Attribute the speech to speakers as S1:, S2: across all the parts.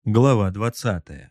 S1: Глава 20.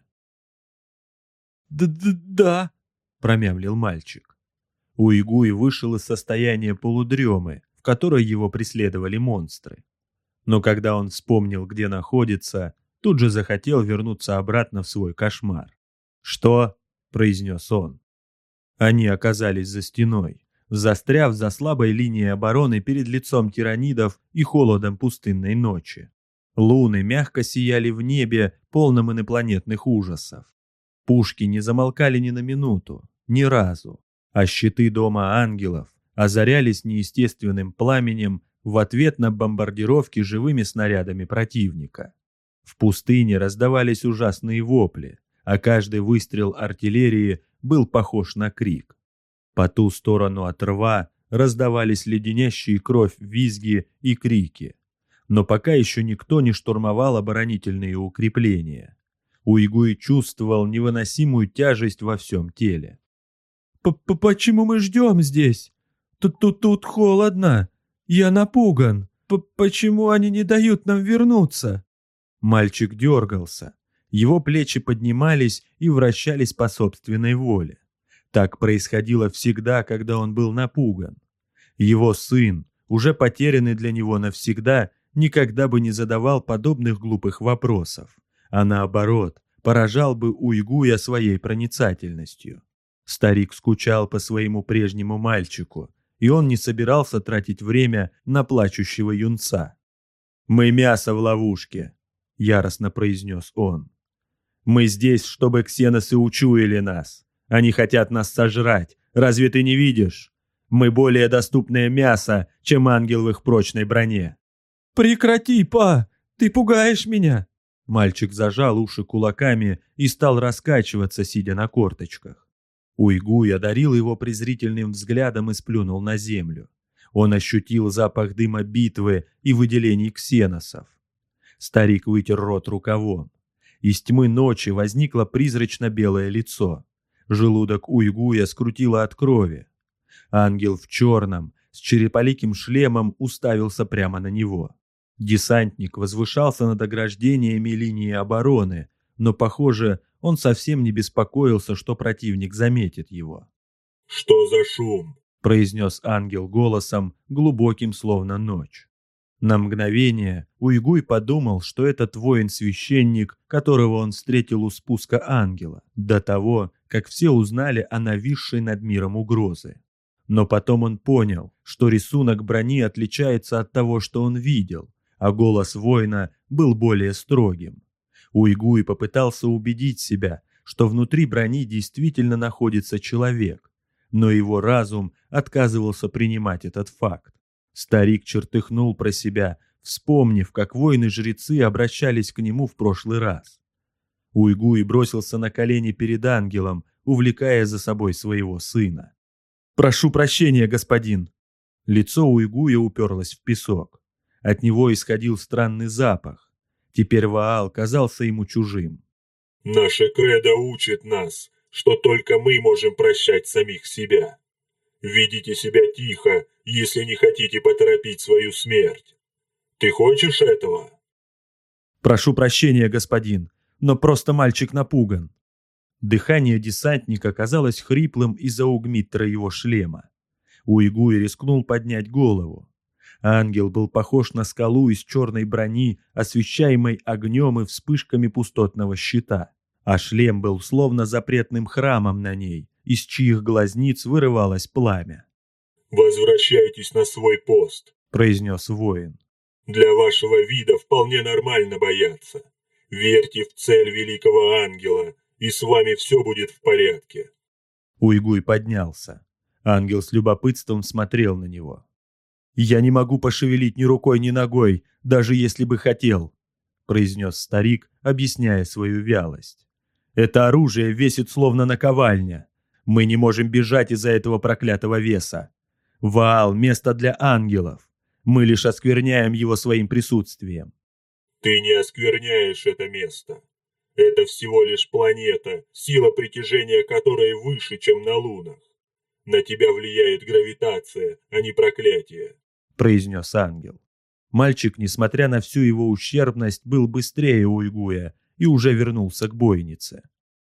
S1: «Да», — промямлил мальчик. Уйгуй вышел из состояния полудремы, в которой его преследовали монстры. Но когда он вспомнил, где находится, тут же захотел вернуться обратно в свой кошмар. «Что?» — произнес он. Они оказались за стеной, застряв за слабой линией обороны перед лицом тиранидов и холодом пустынной ночи. Луны мягко сияли в небе, полном инопланетных ужасов. Пушки не замолкали ни на минуту, ни разу, а щиты дома ангелов озарялись неестественным пламенем в ответ на бомбардировки живыми снарядами противника. В пустыне раздавались ужасные вопли, а каждый выстрел артиллерии был похож на крик. По ту сторону от рва раздавались леденящие кровь визги и крики. Но пока еще никто не штурмовал оборонительные укрепления. Уйгуй чувствовал невыносимую тяжесть во всем теле. «Почему мы ждем здесь? Тут холодно. Я напуган. Почему они не дают нам вернуться?» Мальчик дергался. Его плечи поднимались и вращались по собственной воле. Так происходило всегда, когда он был напуган. Его сын, уже потерянный для него навсегда, никогда бы не задавал подобных глупых вопросов, а наоборот, поражал бы Уйгуя своей проницательностью. Старик скучал по своему прежнему мальчику, и он не собирался тратить время на плачущего юнца. «Мы мясо в ловушке», — яростно произнес он. «Мы здесь, чтобы ксеносы учуяли нас. Они хотят нас сожрать. Разве ты не видишь? Мы более доступное мясо, чем ангел в их прочной броне». «Прекрати, па! Ты пугаешь меня!» Мальчик зажал уши кулаками и стал раскачиваться, сидя на корточках. Уйгуй одарил его презрительным взглядом и сплюнул на землю. Он ощутил запах дыма битвы и выделений ксеносов. Старик вытер рот рукавом. Из тьмы ночи возникло призрачно-белое лицо. Желудок Уйгуя скрутило от крови. Ангел в черном, с череполиким шлемом, уставился прямо на него. Десантник возвышался над ограждениями линии обороны, но, похоже, он совсем не беспокоился, что противник заметит его.
S2: «Что за шум?»
S1: — произнес ангел голосом, глубоким, словно ночь. На мгновение Уйгуй подумал, что этот воин-священник, которого он встретил у спуска ангела, до того, как все узнали о нависшей над миром угрозе. Но потом он понял, что рисунок брони отличается от того, что он видел, а голос воина был более строгим. Уйгуй попытался убедить себя, что внутри брони действительно находится человек, но его разум отказывался принимать этот факт. Старик чертыхнул про себя, вспомнив, как воины-жрецы обращались к нему в прошлый раз. Уйгуй бросился на колени перед ангелом, увлекая за собой своего сына. «Прошу прощения, господин!» Лицо Уйгуя уперлось в песок. От него исходил странный запах. Теперь Ваал казался ему чужим.
S2: «Наша кредо учит нас, что только мы можем прощать самих себя. Ведите себя тихо, если не хотите поторопить свою смерть. Ты хочешь этого?»
S1: «Прошу прощения, господин, но просто мальчик напуган». Дыхание десантника казалось хриплым из-за угмиттера его шлема. Уйгуй рискнул поднять голову. Ангел был похож на скалу из черной брони, освещаемой огнем и вспышками пустотного щита, а шлем был словно запретным храмом на ней, из чьих глазниц вырывалось пламя.
S2: «Возвращайтесь на свой пост»,
S1: — произнес воин.
S2: «Для вашего вида вполне нормально бояться. Верьте в цель великого ангела, и с вами все будет в порядке».
S1: Уйгуй поднялся. Ангел с любопытством смотрел на него. «Я не могу пошевелить ни рукой, ни ногой, даже если бы хотел», — произнес старик, объясняя свою вялость. «Это оружие весит словно наковальня. Мы не можем бежать из-за этого проклятого веса. Ваал — место для ангелов. Мы лишь оскверняем его своим присутствием».
S2: «Ты не оскверняешь это место. Это всего лишь планета, сила притяжения которой выше, чем на лунах. На тебя влияет гравитация, а не проклятие»,
S1: — произнес ангел. Мальчик, несмотря на всю его ущербность, был быстрее Уйгуя и уже вернулся к бойнице.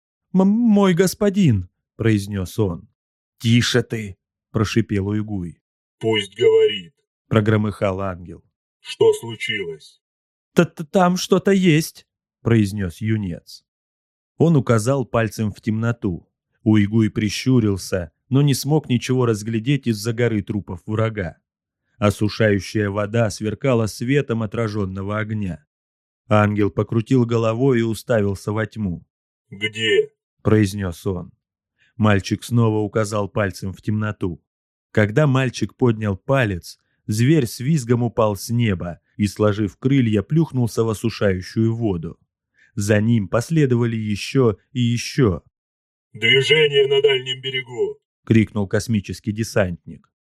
S1: «Мой господин», — произнес он. «Тише ты», — прошипел Уйгуй.
S2: «Пусть говорит»,
S1: — прогромыхал ангел.
S2: «Что случилось?»
S1: «Там что-то есть», — произнес юнец. Он указал пальцем в темноту. Уйгуй прищурился, но не смог ничего разглядеть из-за горы трупов врага. Осушающая вода сверкала светом отраженного огня. Ангел покрутил головой и уставился во тьму.
S2: «Где?»
S1: — произнес он. Мальчик снова указал пальцем в темноту. Когда мальчик поднял палец, зверь с визгом упал с неба и, сложив крылья, плюхнулся в осушающую воду. За ним последовали еще и еще.
S2: «Движение на дальнем берегу!» —
S1: крикнул космический десантник.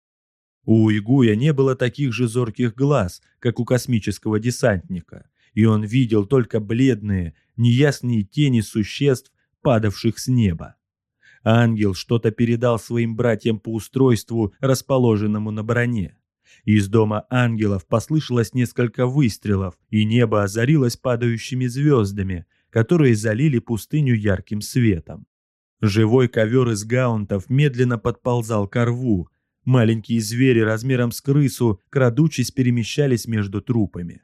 S1: У Уйгуя не было таких же зорких глаз, как у космического десантника, и он видел только бледные, неясные тени существ, падавших с неба. Ангел что-то передал своим братьям по устройству, расположенному на броне. Из дома ангелов послышалось несколько выстрелов, и небо озарилось падающими звездами, которые залили пустыню ярким светом. Живой ковер из гаунтов медленно подползал ко рву. Маленькие звери размером с крысу, крадучись, перемещались между трупами.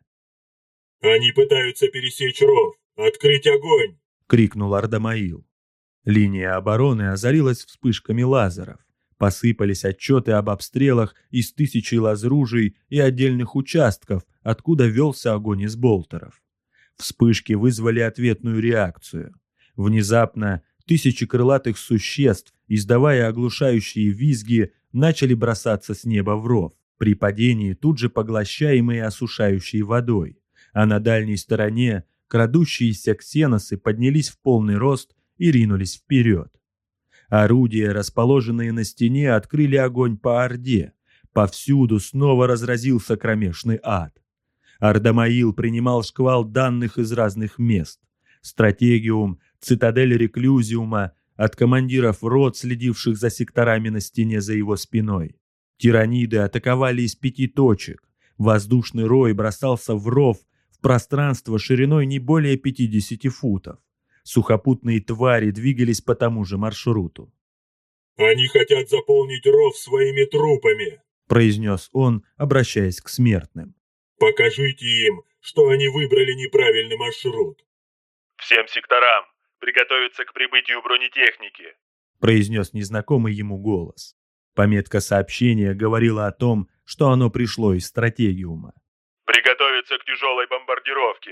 S2: «Они пытаются пересечь ров! Открыть огонь!» —
S1: крикнул Ардамаил. Линия обороны озарилась вспышками лазеров. Посыпались отчеты об обстрелах из тысячи лазружей и отдельных участков, откуда велся огонь из болтеров. Вспышки вызвали ответную реакцию. Внезапно тысячи крылатых существ, издавая оглушающие визги, начали бросаться с неба в ров, при падении тут же поглощаемые осушающей водой, а на дальней стороне крадущиеся ксеносы поднялись в полный рост и ринулись вперед. Орудия, расположенные на стене, открыли огонь по Орде. Повсюду снова разразился кромешный ад. Ардамаил принимал шквал данных из разных мест. Стратегиум, цитадель Реклюзиума, от командиров рот, следивших за секторами на стене за его спиной. Тираниды атаковали из 5 точек. Воздушный рой бросался в ров, в пространство шириной не более 50 футов. Сухопутные твари двигались по тому же маршруту.
S2: «Они хотят заполнить ров своими трупами», —
S1: произнес он, обращаясь к смертным.
S2: «Покажите им, что они выбрали неправильный маршрут».
S3: «Всем секторам приготовиться к прибытию бронетехники»,
S1: — произнес незнакомый ему голос. Пометка сообщения говорила о том, что оно пришло из стратегиума.
S3: «Приготовиться к тяжелой бомбардировке».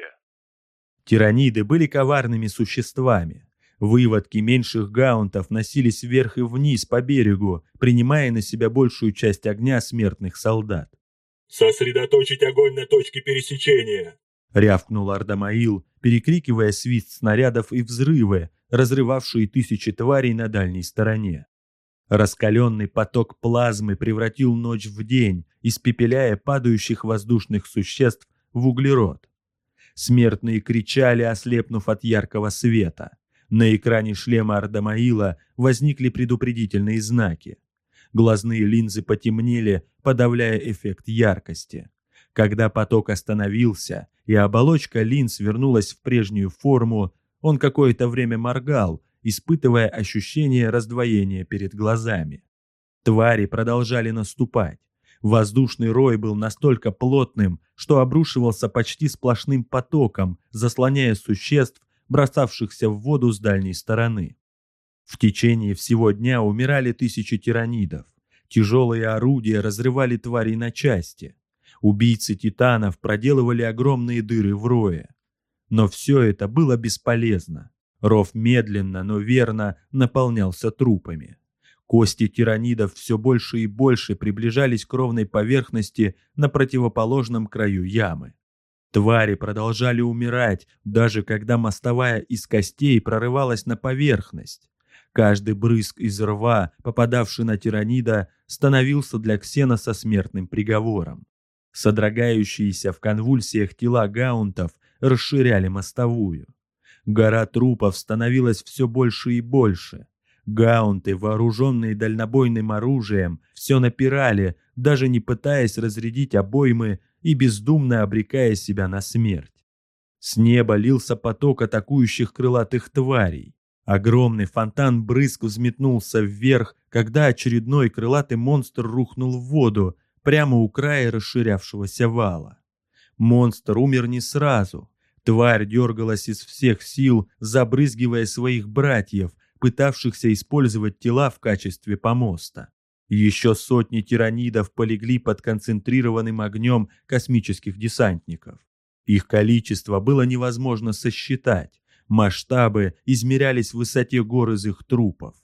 S1: Тираниды были коварными существами. Выводки меньших гаунтов носились вверх и вниз по берегу, принимая на себя большую часть огня смертных солдат.
S2: «Сосредоточить огонь на точке пересечения!»
S1: — рявкнул Ардамаил, перекрикивая свист снарядов и взрывы, разрывавшие тысячи тварей на дальней стороне. Раскаленный поток плазмы превратил ночь в день, испепеляя падающих воздушных существ в углерод. Смертные кричали, ослепнув от яркого света. На экране шлема Ардамаила возникли предупредительные знаки. Глазные линзы потемнели, подавляя эффект яркости. Когда поток остановился и оболочка линз вернулась в прежнюю форму, он какое-то время моргал, испытывая ощущение раздвоения перед глазами. Твари продолжали наступать. Воздушный рой был настолько плотным, что обрушивался почти сплошным потоком, заслоняя существ, бросавшихся в воду с дальней стороны. В течение всего дня умирали тысячи тиранидов. Тяжелые орудия разрывали тварей на части. Убийцы титанов проделывали огромные дыры в рое. Но все это было бесполезно. Ров медленно, но верно наполнялся трупами. Кости тиранидов все больше и больше приближались к ровной поверхности на противоположном краю ямы. Твари продолжали умирать, даже когда мостовая из костей прорывалась на поверхность. Каждый брызг из рва, попадавший на тиранида, становился для Ксеноса смертным приговором. Содрогающиеся в конвульсиях тела гаунтов расширяли мостовую. Гора трупов становилась все больше и больше. Гаунты, вооруженные дальнобойным оружием, все напирали, даже не пытаясь разрядить обоймы и бездумно обрекая себя на смерть. С неба лился поток атакующих крылатых тварей. Огромный фонтан брызг взметнулся вверх, когда очередной крылатый монстр рухнул в воду прямо у края расширявшегося вала. Монстр умер не сразу. Тварь дергалась из всех сил, забрызгивая своих братьев, пытавшихся использовать тела в качестве помоста. Еще сотни тиранидов полегли под концентрированным огнем космических десантников. Их количество было невозможно сосчитать. Масштабы измерялись в высоте гор из их трупов.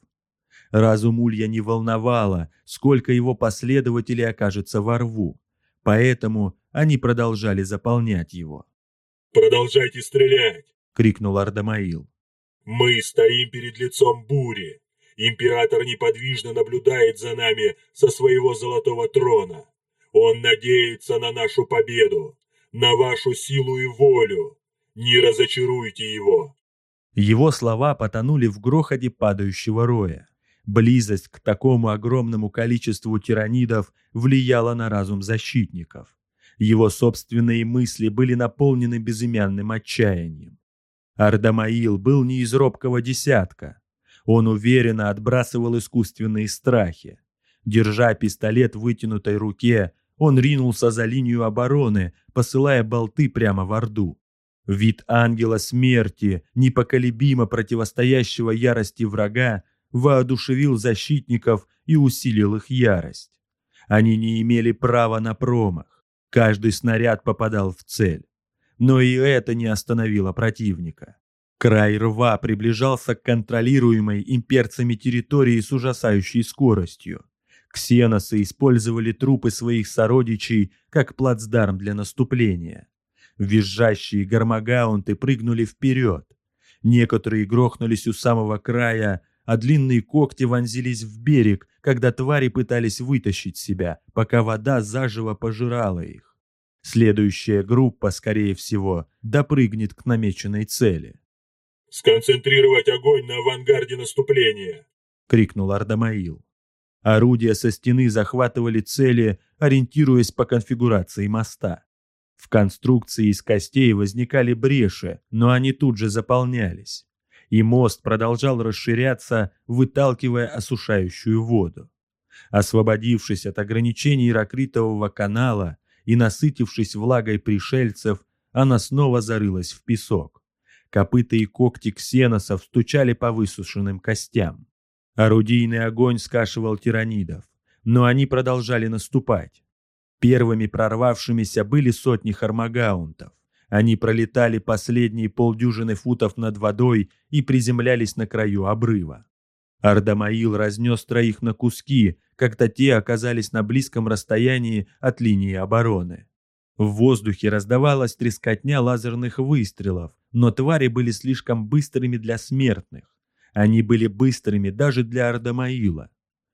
S1: Разум Улья не волновало, сколько его последователей окажется во рву, поэтому они продолжали заполнять его.
S2: «Продолжайте стрелять!» —
S1: крикнул Ардамаил.
S2: «Мы стоим перед лицом бури. Император неподвижно наблюдает за нами со своего золотого трона. Он надеется на нашу победу, на вашу силу и волю. Не разочаруйте его!»
S1: Его слова потонули в грохоте падающего роя. Близость к такому огромному количеству тиранидов влияла на разум защитников. Его собственные мысли были наполнены безымянным отчаянием. Ардамаил был не из робкого десятка. Он уверенно отбрасывал искусственные страхи. Держа пистолет в вытянутой руке, он ринулся за линию обороны, посылая болты прямо в Орду. Вид ангела смерти, непоколебимо противостоящего ярости врага, воодушевил защитников и усилил их ярость. Они не имели права на промах. Каждый снаряд попадал в цель. Но и это не остановило противника. Край рва приближался к контролируемой имперцами территории с ужасающей скоростью. Ксеносы использовали трупы своих сородичей как плацдарм для наступления. Визжащие гармагаунты прыгнули вперед. Некоторые грохнулись у самого края, а длинные когти вонзились в берег, когда твари пытались вытащить себя, пока вода заживо пожирала их. Следующая группа, скорее всего, допрыгнет к намеченной цели.
S2: «Сконцентрировать огонь на авангарде наступления!» —
S1: крикнул Ардамаил. Орудия со стены захватывали цели, ориентируясь по конфигурации моста. В конструкции из костей возникали бреши, но они тут же заполнялись. И мост продолжал расширяться, выталкивая осушающую воду. Освободившись от ограничений ракритового канала и насытившись влагой пришельцев, она снова зарылась в песок. Копыта и когти ксеносов стучали по высушенным костям. Орудийный огонь скашивал тиранидов, но они продолжали наступать. Первыми прорвавшимися были сотни хармагаунтов. Они пролетали последние полдюжины футов над водой и приземлялись на краю обрыва. Ардамаил разнес троих на куски, когда те оказались на близком расстоянии от линии обороны. В воздухе раздавалась трескотня лазерных выстрелов, но твари были слишком быстрыми для смертных. Они были быстрыми даже для Ардамаила.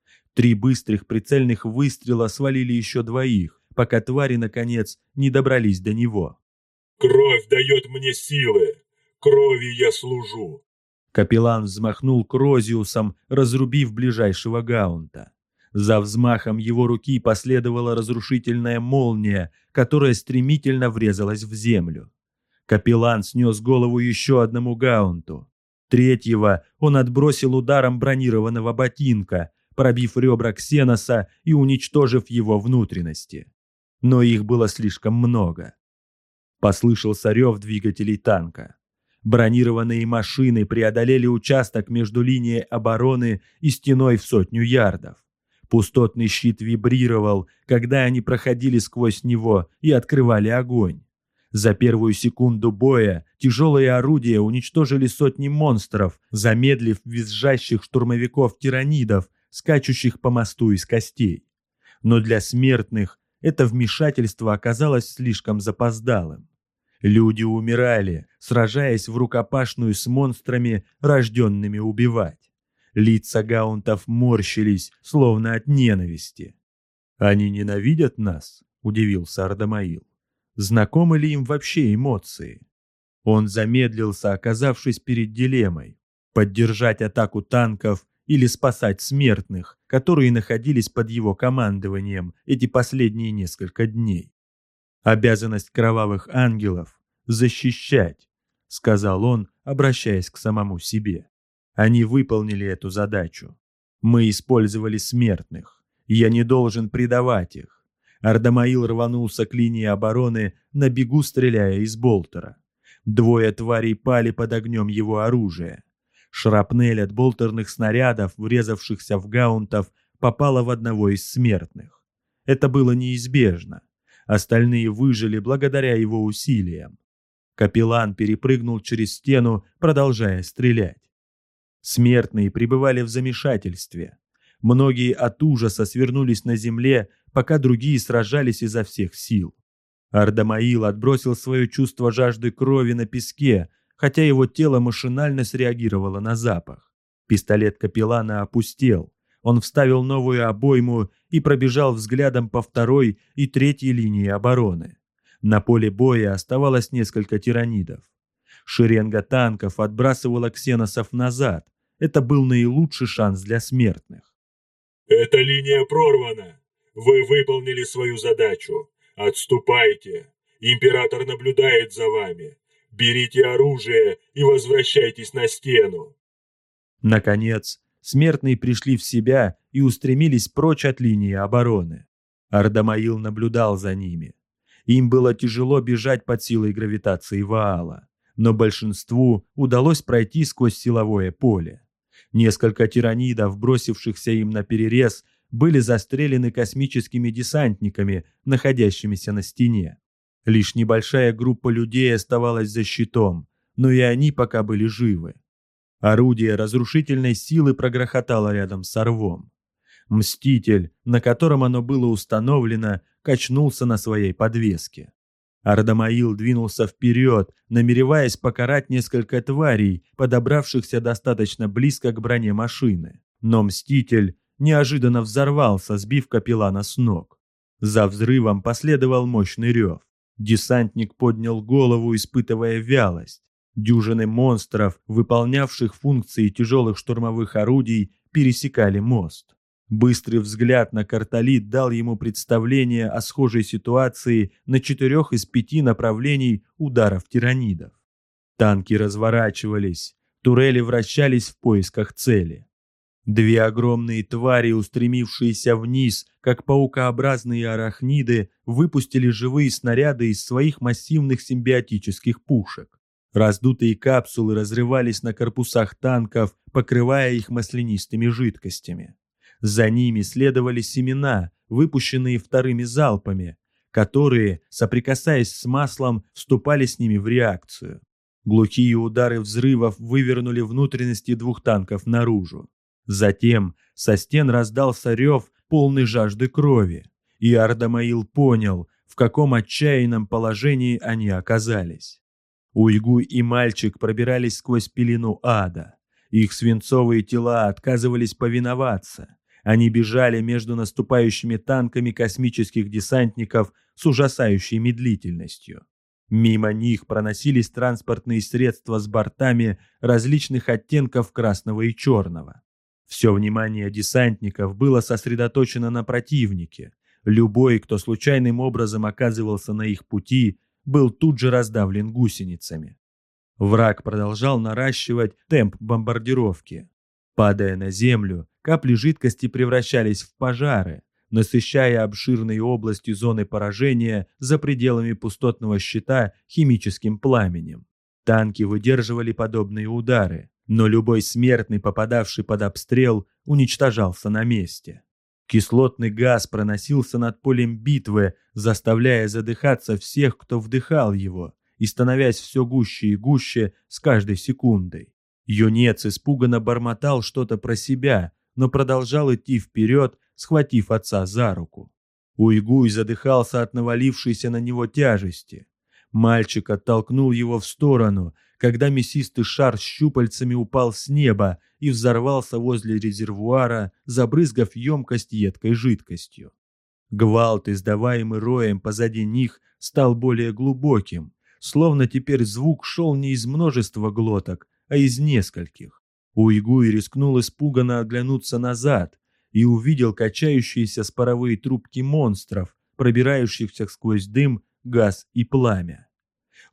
S1: 3 быстрых прицельных выстрела свалили еще двоих, пока твари, наконец, не добрались до него.
S2: «Кровь дает мне силы! Крови я служу!»
S1: Капеллан взмахнул крозиусом, разрубив ближайшего гаунта. За взмахом его руки последовала разрушительная молния, которая стремительно врезалась в землю. Капеллан снес голову еще одному гаунту. Третьего он отбросил ударом бронированного ботинка, пробив ребра ксеноса и уничтожив его внутренности. Но их было слишком много. Послышался рев двигателей танка. Бронированные машины преодолели участок между линией обороны и стеной в 100 ярдов. Пустотный щит вибрировал, когда они проходили сквозь него и открывали огонь. За первую секунду боя тяжелые орудия уничтожили сотни монстров, замедлив визжащих штурмовиков-тиранидов, скачущих по мосту из костей. Но для смертных это вмешательство оказалось слишком запоздалым. Люди умирали, сражаясь в рукопашную с монстрами, рожденными убивать. Лица гаунтов морщились, словно от ненависти. «Они ненавидят нас?» – удивился Ардамаил. «Знакомы ли им вообще эмоции?» Он замедлился, оказавшись перед дилеммой – поддержать атаку танков или спасать смертных, которые находились под его командованием эти последние несколько дней. Обязанность кровавых ангелов защищать», — сказал он, обращаясь к самому себе. Они выполнили эту задачу. Мы использовали смертных. Я не должен предавать их. Ардамаил рванулся к линии обороны, на бегу стреляя из болтера. 2 тварей пали под огнем его оружия. Шрапнель от болтерных снарядов, врезавшихся в гаунтов, попала в одного из смертных. Это было неизбежно. Остальные выжили благодаря его усилиям. Капеллан перепрыгнул через стену, продолжая стрелять. Смертные пребывали в замешательстве. Многие от ужаса свернулись на земле, пока другие сражались изо всех сил. Ардамаил отбросил свое чувство жажды крови на песке, хотя его тело машинально среагировало на запах. Пистолет капеллана опустел. Он вставил новую обойму и пробежал взглядом по 2-й и 3-й линии обороны. На поле боя оставалось несколько тиранидов. Шеренга танков отбрасывала ксеносов назад. Это был наилучший шанс для смертных.
S2: «Эта линия прорвана. Вы выполнили свою задачу. Отступайте. Император наблюдает за вами. Берите оружие и возвращайтесь на стену».
S1: Наконец, смертные пришли в себя и устремились прочь от линии обороны. Ардамаил наблюдал за ними. Им было тяжело бежать под силой гравитации Ваала, но большинству удалось пройти сквозь силовое поле. Несколько тиранидов, бросившихся им наперерез, были застрелены космическими десантниками, находящимися на стене. Лишь небольшая группа людей оставалась за щитом, но и они пока были живы. Орудие разрушительной силы прогрохотало рядом с рвом. Мститель, на котором оно было установлено, качнулся на своей подвеске. Ардамаил двинулся вперед, намереваясь покарать несколько тварей, подобравшихся достаточно близко к броне машины. Но Мститель неожиданно взорвался, сбив капеллана с ног. За взрывом последовал мощный рев. Десантник поднял голову, испытывая вялость. Дюжины монстров, выполнявших функции тяжелых штурмовых орудий, пересекали мост. Быстрый взгляд на картолит дал ему представление о схожей ситуации на 4 из 5 направлений ударов тиранидов. Танки разворачивались, турели вращались в поисках цели. 2 огромные твари, устремившиеся вниз, как паукообразные арахниды, выпустили живые снаряды из своих массивных симбиотических пушек. Раздутые капсулы разрывались на корпусах танков, покрывая их маслянистыми жидкостями. За ними следовали семена, выпущенные 2-ми залпами, которые, соприкасаясь с маслом, вступали с ними в реакцию. Глухие удары взрывов вывернули внутренности 2 танков наружу. Затем со стен раздался рев, полный жажды крови, и Ардамаил понял, в каком отчаянном положении они оказались. Уйгуй и мальчик пробирались сквозь пелену ада. Их свинцовые тела отказывались повиноваться. Они бежали между наступающими танками космических десантников с ужасающей медлительностью. Мимо них проносились транспортные средства с бортами различных оттенков красного и черного. Все внимание десантников было сосредоточено на противнике. Любой, кто случайным образом оказывался на их пути, был тут же раздавлен гусеницами. Враг продолжал наращивать темп бомбардировки. Падая на землю, капли жидкости превращались в пожары, насыщая обширные области зоны поражения за пределами пустотного щита химическим пламенем. Танки выдерживали подобные удары, но любой смертный, попадавший под обстрел, уничтожался на месте. Кислотный газ проносился над полем битвы, заставляя задыхаться всех, кто вдыхал его, и становясь все гуще и гуще с каждой секундой. Юнец испуганно бормотал что-то про себя, но продолжал идти вперед, схватив отца за руку. Уйгуй задыхался от навалившейся на него тяжести. Мальчик оттолкнул его в сторону, когда мясистый шар с щупальцами упал с неба и взорвался возле резервуара, забрызгав емкость едкой жидкостью. Гвалт, издаваемый роем позади них, стал более глубоким, словно теперь звук шел не из множества глоток, а из нескольких. Уйгуй рискнул испуганно оглянуться назад и увидел качающиеся споровые трубки монстров, пробирающихся сквозь дым, газ и пламя.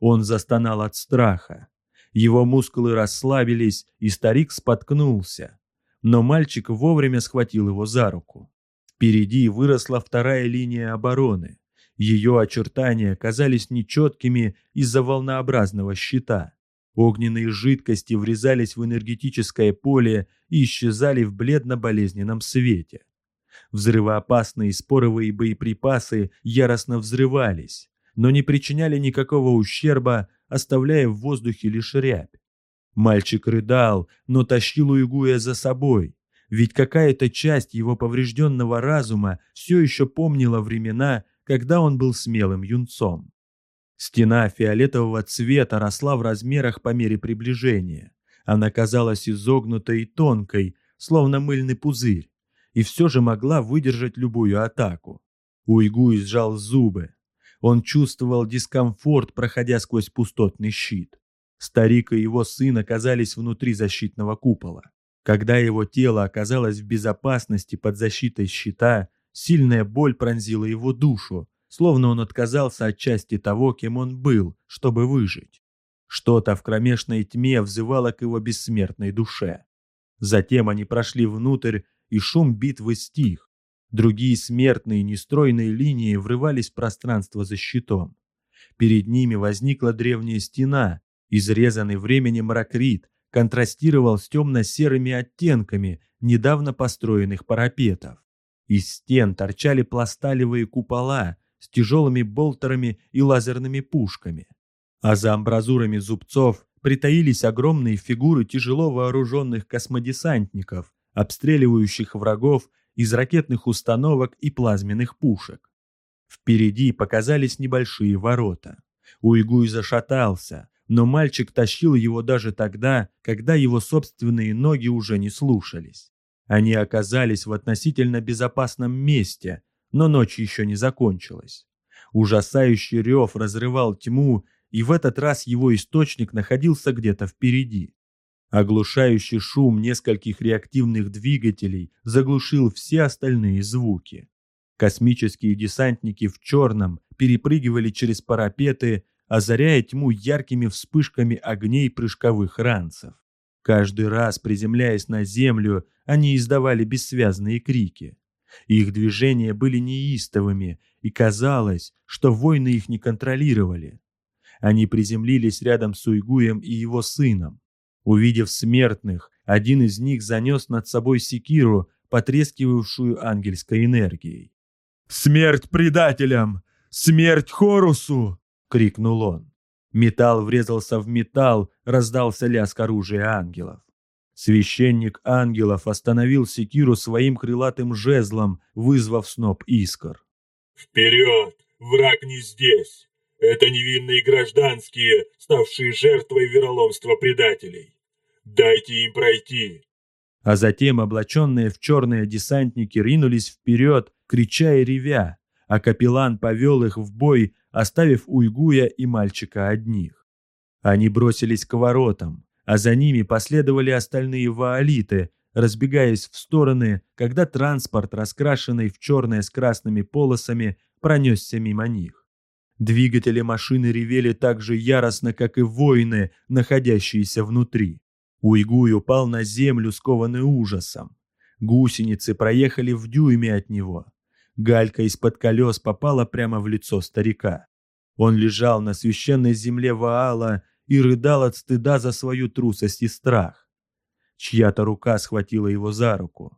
S1: Он застонал от страха. Его мускулы расслабились, и старик споткнулся. Но мальчик вовремя схватил его за руку. Впереди выросла вторая линия обороны. Ее очертания казались нечеткими из-за волнообразного щита. Огненные жидкости врезались в энергетическое поле и исчезали в бледно-болезненном свете. Взрывоопасные споровые боеприпасы яростно взрывались, но не причиняли никакого ущерба, оставляя в воздухе лишь рябь. Мальчик рыдал, но тащил Уйгуя за собой, ведь какая-то часть его поврежденного разума все еще помнила времена, когда он был смелым юнцом. Стена фиолетового цвета росла в размерах по мере приближения. Она казалась изогнутой и тонкой, словно мыльный пузырь, и все же могла выдержать любую атаку. Уйгуй сжал зубы. Он чувствовал дискомфорт, проходя сквозь пустотный щит. Старик и его сын оказались внутри защитного купола. Когда его тело оказалось в безопасности под защитой щита, сильная боль пронзила его душу, словно он отказался от части того, кем он был, чтобы выжить. Что-то в кромешной тьме взывало к его бессмертной душе. Затем они прошли внутрь, и шум битвы стих. Другие смертные нестройные линии врывались в пространство за щитом. Перед ними возникла древняя стена, изрезанный временем ракрит контрастировал с темно-серыми оттенками недавно построенных парапетов. Из стен торчали пласталевые купола с тяжелыми болтерами и лазерными пушками. А за амбразурами зубцов притаились огромные фигуры тяжело вооруженных космодесантников, обстреливающих врагов из ракетных установок и плазменных пушек. Впереди показались небольшие ворота. Уйгуй зашатался, но мальчик тащил его даже тогда, когда его собственные ноги уже не слушались. Они оказались в относительно безопасном месте, но ночь еще не закончилась. Ужасающий рев разрывал тьму, и в этот раз его источник находился где-то впереди. Оглушающий шум нескольких реактивных двигателей заглушил все остальные звуки. Космические десантники в черном перепрыгивали через парапеты, озаряя тьму яркими вспышками огней прыжковых ранцев. Каждый раз, приземляясь на землю, они издавали бессвязные крики. Их движения были неистовыми, и казалось, что воины их не контролировали. Они приземлились рядом с Уйгуем и его сыном. Увидев смертных, один из них занес над собой секиру, потрескивавшую ангельской энергией. «Смерть предателям! Смерть Хорусу!» — крикнул он. Металл врезался в металл, раздался лязг оружия ангелов. Священник ангелов остановил секиру своим крылатым жезлом, вызвав сноп искр.
S2: «Вперед! Враг не здесь! Это невинные гражданские, ставшие жертвой вероломства предателей! Дайте им пройти!»
S1: А затем облаченные в черные десантники ринулись вперед, крича и ревя, а капеллан повел их в бой, оставив Уйгуя и мальчика одних. Они бросились к воротам, а за ними последовали остальные ваолиты, разбегаясь в стороны, когда транспорт, раскрашенный в черное с красными полосами, пронесся мимо них. Двигатели машины ревели так же яростно, как и воины, находящиеся внутри. Уйгуй упал на землю, скованный ужасом. Гусеницы проехали в дюйме от него. Галька из-под колес попала прямо в лицо старика. Он лежал на священной земле Ваала и рыдал от стыда за свою трусость и страх. Чья-то рука схватила его за руку.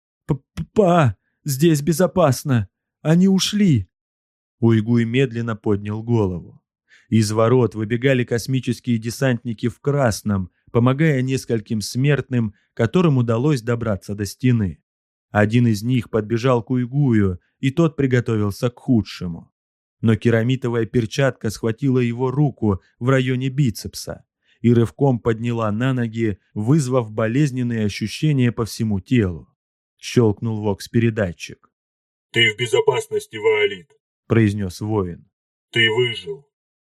S1: «Па, здесь безопасно! Они ушли!» Уйгуй медленно поднял голову. Из ворот выбегали космические десантники в красном, помогая нескольким смертным, которым удалось добраться до стены. Один из них подбежал к Уйгую, и тот приготовился к худшему. Но керамитовая перчатка схватила его руку в районе бицепса и рывком подняла на ноги, вызвав болезненные ощущения по всему телу. Щелкнул вокс-передатчик.
S2: «Ты в безопасности, Ваолит»,
S1: — произнес воин.
S2: «Ты выжил».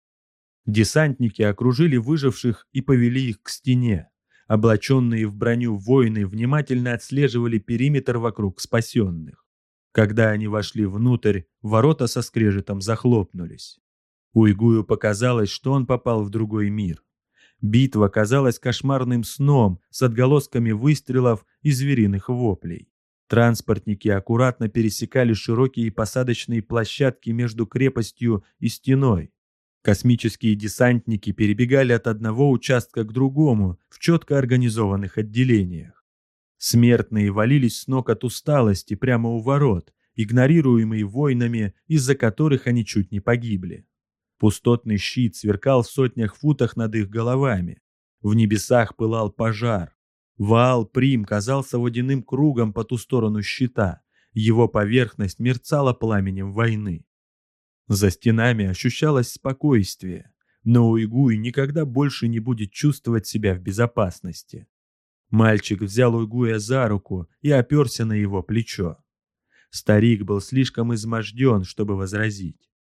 S1: Десантники окружили выживших и повели их к стене. Облаченные в броню воины внимательно отслеживали периметр вокруг спасенных. Когда они вошли внутрь, ворота со скрежетом захлопнулись. Уйгую показалось, что он попал в другой мир. Битва казалась кошмарным сном с отголосками выстрелов и звериных воплей. Транспортники аккуратно пересекали широкие посадочные площадки между крепостью и стеной. Космические десантники перебегали от одного участка к другому в четко организованных отделениях. Смертные валились с ног от усталости прямо у ворот, игнорируемые войнами, из-за которых они чуть не погибли. Пустотный щит сверкал в сотнях футах над их головами. В небесах пылал пожар. Ваал-Прим казался водяным кругом по ту сторону щита. Его поверхность мерцала пламенем войны. За стенами ощущалось спокойствие, но Уйгуй никогда больше не будет чувствовать себя в безопасности. Мальчик взял Уйгуя за руку и оперся на его плечо. Старик был слишком изможден, чтобы возразить.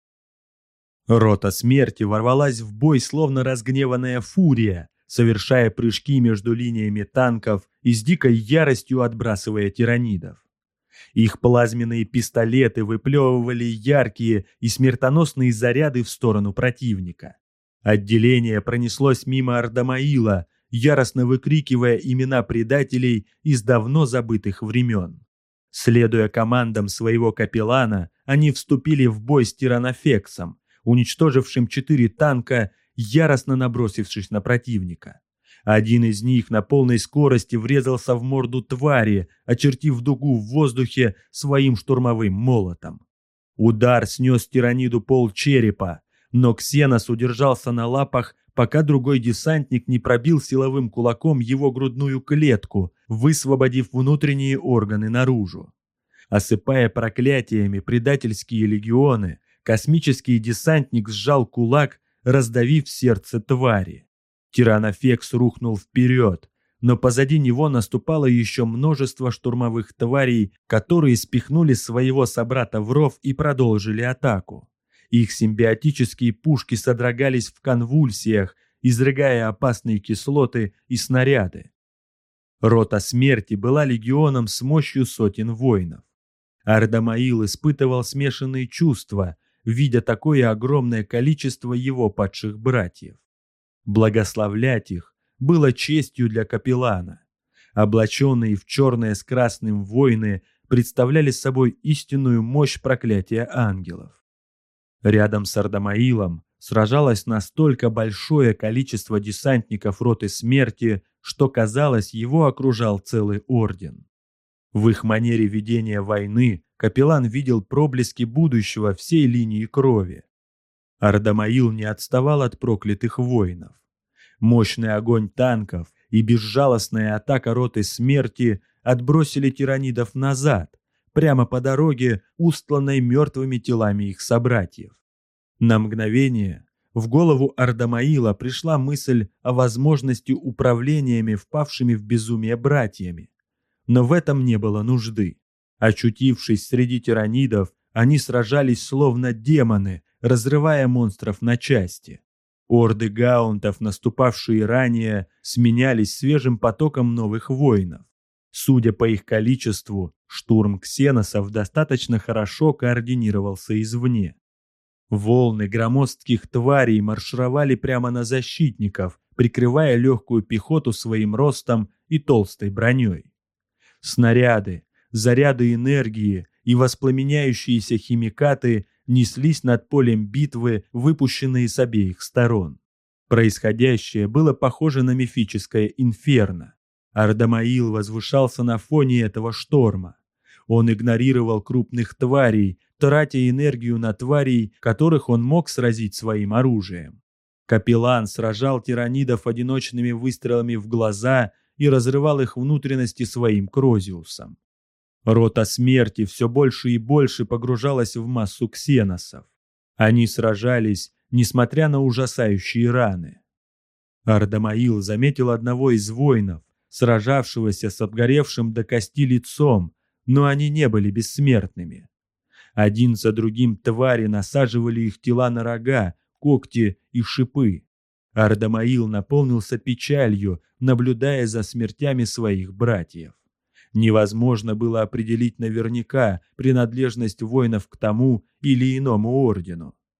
S1: Рота смерти ворвалась в бой, словно разгневанная фурия, совершая прыжки между линиями танков и с дикой яростью отбрасывая тиранидов. Их плазменные пистолеты выплевывали яркие и смертоносные заряды в сторону противника. Отделение пронеслось мимо Ардамаила, яростно выкрикивая имена предателей из давно забытых времен. Следуя командам своего капеллана, они вступили в бой с Тиранофексом, уничтожившим 4 танка, яростно набросившись на противника. Один из них на полной скорости врезался в морду твари, очертив дугу в воздухе своим штурмовым молотом. Удар снес тираниду полчерепа, но Ксенос удержался на лапах, пока другой десантник не пробил силовым кулаком его грудную клетку, высвободив внутренние органы наружу. Осыпая проклятиями предательские легионы, космический десантник сжал кулак, раздавив сердце твари. Тиранофекс рухнул вперед, но позади него наступало еще множество штурмовых тварей, которые спихнули своего собрата в ров и продолжили атаку. Их симбиотические пушки содрогались в конвульсиях, изрыгая опасные кислоты и снаряды. Рота смерти была легионом с мощью сотен воинов. Ардамаил испытывал смешанные чувства, видя такое огромное количество его падших братьев. Благословлять их было честью для капеллана. Облаченные в черное с красным воины представляли собой истинную мощь проклятия ангелов. Рядом с Ардамаилом сражалось настолько большое количество десантников роты смерти, что, казалось, его окружал целый орден. В их манере ведения войны капеллан видел проблески будущего всей линии крови. Ардамаил не отставал от проклятых воинов. Мощный огонь танков и безжалостная атака роты смерти отбросили тиранидов назад, прямо по дороге, устланной мертвыми телами их собратьев. На мгновение в голову Ардамаила пришла мысль о возможности управлениями впавшими в безумие братьями. Но в этом не было нужды. Очутившись среди тиранидов, они сражались словно демоны, разрывая монстров на части. Орды гаунтов, наступавшие ранее, сменялись свежим потоком новых воинов. Судя по их количеству, штурм ксеносов достаточно хорошо координировался извне. Волны громоздких тварей маршировали прямо на защитников, прикрывая легкую пехоту своим ростом и толстой броней. Снаряды, заряды энергии и воспламеняющиеся химикаты неслись над полем битвы, выпущенные с обеих сторон. Происходящее было похоже на мифическое инферно. Ардамаил возвышался на фоне этого шторма. Он игнорировал крупных тварей, тратя энергию на тварей, которых он мог сразить своим оружием. Капеллан сражал тиранидов одиночными выстрелами в глаза и разрывал их внутренности своим крозиусом. Рота смерти все больше и больше погружалась в массу ксеносов. Они сражались, несмотря на ужасающие раны. Ардамаил заметил одного из воинов, сражавшегося с обгоревшим до кости лицом, но они не были бессмертными. Один за другим твари насаживали их тела на рога, когти и шипы. Ардамаил наполнился печалью, наблюдая за смертями своих братьев. Невозможно было определить наверняка принадлежность воинов к тому или иному ордену.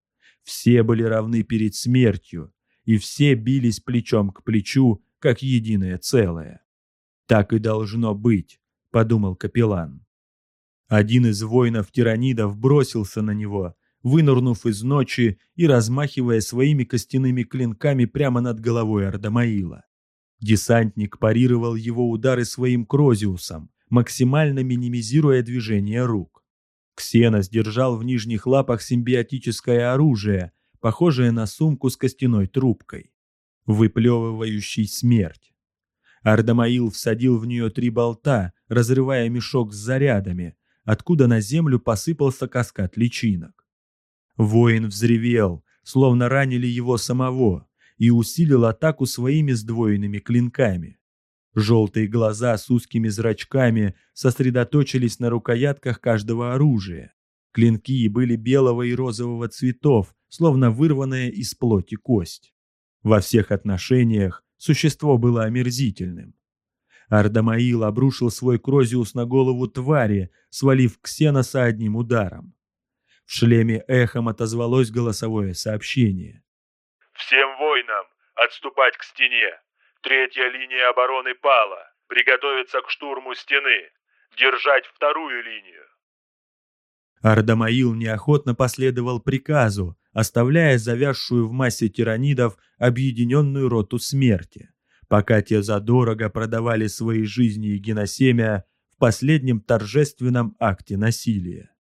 S1: Все были равны перед смертью, и все бились плечом к плечу, как единое целое. «Так и должно быть», — подумал капеллан. Один из воинов-тиранидов бросился на него, вынырнув из ночи и размахивая своими костяными клинками прямо над головой Ардамаила. Десантник парировал его удары своим крозиусом, максимально минимизируя движение рук. Ксенос держал в нижних лапах симбиотическое оружие, похожее на сумку с костяной трубкой, выплевывающей смерть. Ардамаил всадил в нее 3 болта, разрывая мешок с зарядами, откуда на землю посыпался каскад личинок. Воин взревел, словно ранили его самого, и усилил атаку своими сдвоенными клинками. Желтые глаза с узкими зрачками сосредоточились на рукоятках каждого оружия. Клинки были белого и розового цветов, словно вырванная из плоти кость. Во всех отношениях существо было омерзительным. Ардамаил обрушил свой крозиус на голову твари, свалив Ксеноса одним ударом. В шлеме эхом отозвалось голосовое сообщение.
S3: «Всем воинам отступать к стене. 3-я линия обороны пала. Приготовиться к штурму стены. Держать 2-ю линию».
S1: Ардамаил неохотно последовал приказу, оставляя завязшую в массе тиранидов объединенную роту смерти, пока те задорого продавали свои жизни и геносемя в последнем торжественном акте насилия.